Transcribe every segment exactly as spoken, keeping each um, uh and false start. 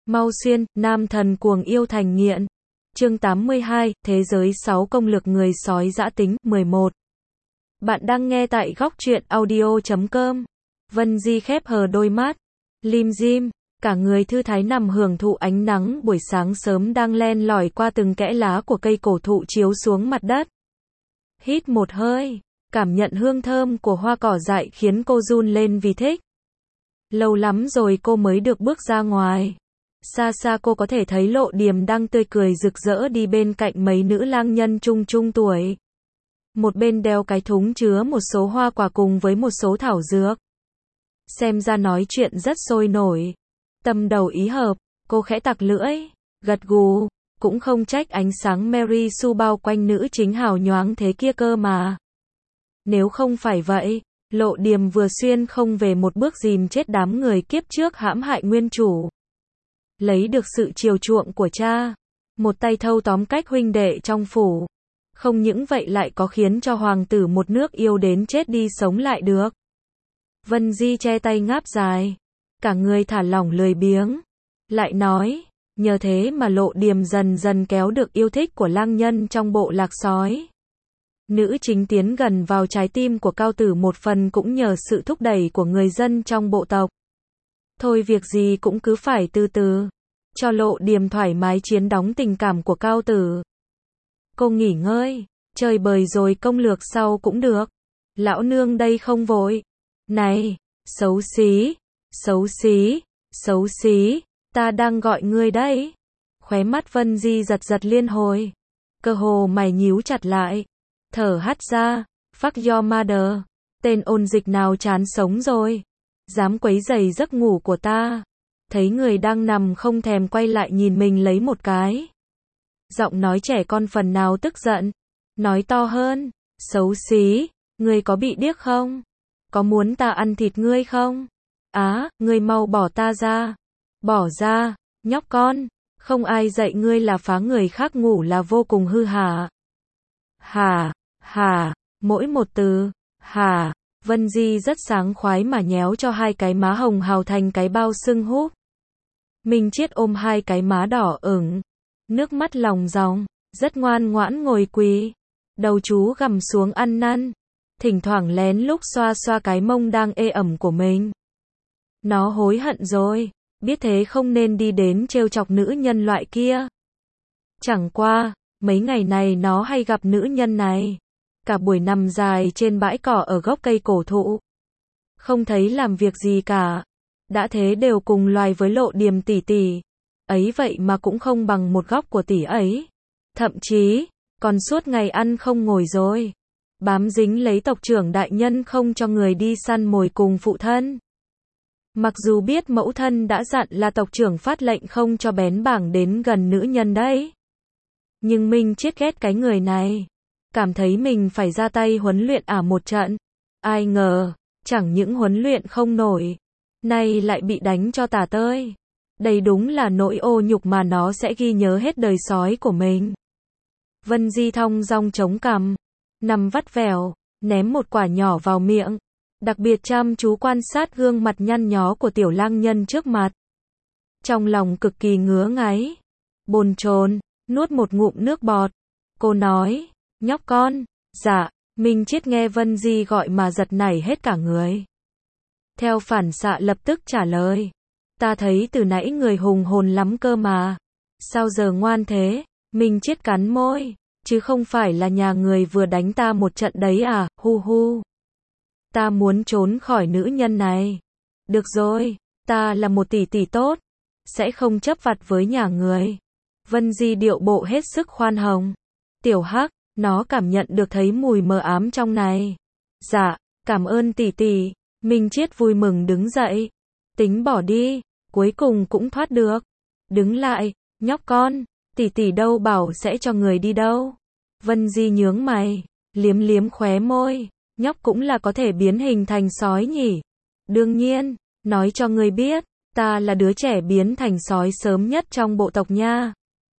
Mau xuyên, nam thần cuồng yêu thành nghiện. Chương tám mươi hai, Thế giới sáu công lực người sói dã tính, mười một. Bạn đang nghe tại góc truyện audio chấm com. Vân Di khép hờ đôi mắt, lim dim, cả người thư thái nằm hưởng thụ ánh nắng buổi sáng sớm đang len lỏi qua từng kẽ lá của cây cổ thụ chiếu xuống mặt đất. Hít một hơi, cảm nhận hương thơm của hoa cỏ dại khiến cô run lên vì thích. Lâu lắm rồi cô mới được bước ra ngoài. Xa xa cô có thể thấy Lộ Điềm đang tươi cười rực rỡ đi bên cạnh mấy nữ lang nhân trung trung tuổi. Một bên đeo cái thúng chứa một số hoa quả cùng với một số thảo dược. Xem ra nói chuyện rất sôi nổi. Tâm đầu ý hợp, cô khẽ tặc lưỡi, gật gù, cũng không trách ánh sáng Mary Sue bao quanh nữ chính hào nhoáng thế kia cơ mà. Nếu không phải vậy, Lộ Điềm vừa xuyên không về một bước dìm chết đám người kiếp trước hãm hại nguyên chủ. Lấy được sự chiều chuộng của cha, một tay thâu tóm cách huynh đệ trong phủ. Không những vậy lại có khiến cho hoàng tử một nước yêu đến chết đi sống lại được. Vân Di che tay ngáp dài, cả người thả lỏng lười biếng. Lại nói, nhờ thế mà Lộ Điềm dần dần kéo được yêu thích của lang nhân trong bộ lạc sói. Nữ chính tiến gần vào trái tim của cao tử một phần cũng nhờ sự thúc đẩy của người dân trong bộ tộc. Thôi việc gì cũng cứ phải từ từ, cho Lộ Điềm thoải mái chiếm đóng tình cảm của cao tử. Cô nghỉ ngơi, chơi bời rồi công lược sau cũng được. Lão nương đây không vội. Này, xấu xí, xấu xí, xấu xí, ta đang gọi ngươi đấy. Khóe mắt Vân Di giật giật liên hồi. Cơ hồ mày nhíu chặt lại. Thở hắt ra, fuck your mother. Tên ôn dịch nào chán sống rồi. Dám quấy rầy giấc ngủ của ta. Thấy người đang nằm không thèm quay lại nhìn mình lấy một cái. Giọng nói trẻ con phần nào tức giận. Nói to hơn, xấu xí, ngươi có bị điếc không? Có muốn ta ăn thịt ngươi không? Á, ngươi mau bỏ ta ra. Bỏ ra, nhóc con, không ai dạy ngươi là phá người khác ngủ là vô cùng hư hả. Hả, hả, mỗi một từ, hả. Vân Di rất sáng khoái mà nhéo cho hai cái má hồng hào thành cái bao sưng húp. Minh Chiết ôm hai cái má đỏ ửng, nước mắt lòng ròng, rất ngoan ngoãn ngồi quỳ. Đầu chú gằm xuống ăn năn, thỉnh thoảng lén lúc xoa xoa cái mông đang ê ẩm của mình. Nó hối hận rồi, biết thế không nên đi đến trêu chọc nữ nhân loại kia. Chẳng qua, mấy ngày này nó hay gặp nữ nhân này. Cả buổi nằm dài trên bãi cỏ ở gốc cây cổ thụ. Không thấy làm việc gì cả. Đã thế đều cùng loài với Lộ Điềm tỷ tỷ. Ấy vậy mà cũng không bằng một góc của tỷ ấy. Thậm chí, còn suốt ngày ăn không ngồi rồi. Bám dính lấy tộc trưởng đại nhân không cho người đi săn mồi cùng phụ thân. Mặc dù biết mẫu thân đã dặn là tộc trưởng phát lệnh không cho bén bảng đến gần nữ nhân đấy. Nhưng Minh Chiết ghét cái người này. Cảm thấy mình phải ra tay huấn luyện ả một trận. Ai ngờ, chẳng những huấn luyện không nổi, nay lại bị đánh cho tả tơi. Đây đúng là nỗi ô nhục mà nó sẽ ghi nhớ hết đời sói của mình. Vân Di thong dong chống cằm, nằm vắt vẻo, ném một quả nhỏ vào miệng. Đặc biệt chăm chú quan sát gương mặt nhăn nhó của tiểu lang nhân trước mặt. Trong lòng cực kỳ ngứa ngáy, bồn chồn, nuốt một ngụm nước bọt. Cô nói, nhóc con, dạ. Minh Chiết nghe Vân Di gọi mà giật nảy hết cả người. Theo phản xạ lập tức trả lời, ta thấy từ nãy người hùng hồn lắm cơ mà. Sao giờ ngoan thế? Minh Chiết cắn môi, chứ không phải là nhà người vừa đánh ta một trận đấy à, hu hu. Ta muốn trốn khỏi nữ nhân này. Được rồi, ta là một tỷ tỷ tốt, sẽ không chấp vặt với nhà người. Vân Di điệu bộ hết sức khoan hồng. Tiểu Hắc, nó cảm nhận được thấy mùi mờ ám trong này. Dạ, cảm ơn tỷ tỷ. Minh Chiết vui mừng đứng dậy. Tính bỏ đi, cuối cùng cũng thoát được. Đứng lại, nhóc con, tỷ tỷ đâu bảo sẽ cho người đi đâu. Vân Di nhướng mày, liếm liếm khóe môi. Nhóc cũng là có thể biến hình thành sói nhỉ. Đương nhiên, nói cho ngươi biết, ta là đứa trẻ biến thành sói sớm nhất trong bộ tộc nha.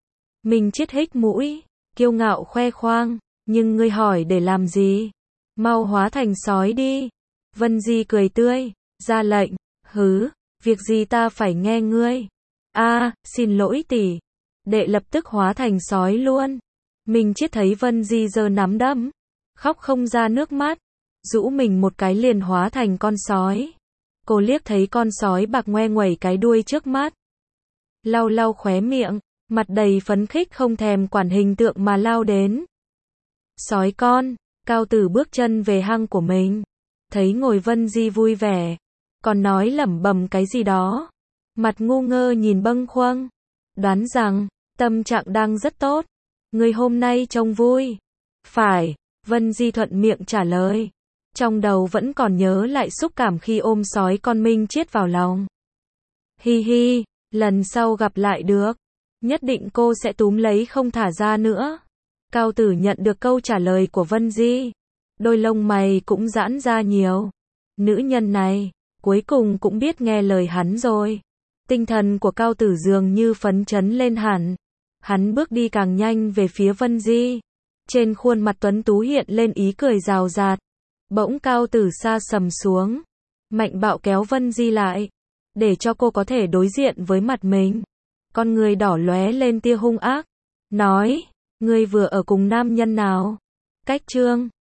Minh Chiết hích mũi, kiêu ngạo khoe khoang, nhưng ngươi hỏi để làm gì? Mau hóa thành sói đi. Vân Di cười tươi, ra lệnh, hứ, việc gì ta phải nghe ngươi. A, xin lỗi tỷ. Đệ lập tức hóa thành sói luôn. Minh Chiết thấy Vân Di giơ nắm đấm, khóc không ra nước mắt, rũ mình một cái liền hóa thành con sói. Cô liếc thấy con sói bạc ngoe nguẩy cái đuôi trước mắt, lau lau khóe miệng, mặt đầy phấn khích không thèm quản hình tượng mà lao đến. Sói con, Cao Tử bước chân về hang của mình, thấy ngồi Vân Di vui vẻ, còn nói lẩm bẩm cái gì đó, mặt ngu ngơ nhìn bâng khuâng, đoán rằng tâm trạng đang rất tốt. Người hôm nay trông vui. Phải, Vân Di thuận miệng trả lời. Trong đầu vẫn còn nhớ lại xúc cảm khi ôm sói con Minh Chiết vào lòng. Hi hi, lần sau gặp lại được. Nhất định cô sẽ túm lấy không thả ra nữa. Cao Tử nhận được câu trả lời của Vân Di. Đôi lông mày cũng giãn ra nhiều. Nữ nhân này, cuối cùng cũng biết nghe lời hắn rồi. Tinh thần của Cao Tử dường như phấn chấn lên hẳn. Hắn bước đi càng nhanh về phía Vân Di. Trên khuôn mặt tuấn tú hiện lên ý cười rào rạt. Bỗng Cao Tử sa sầm xuống. Mạnh bạo kéo Vân Di lại. Để cho cô có thể đối diện với mặt mình. Con người đỏ lóe lên tia hung ác. Nói, ngươi vừa ở cùng nam nhân nào? Cách chương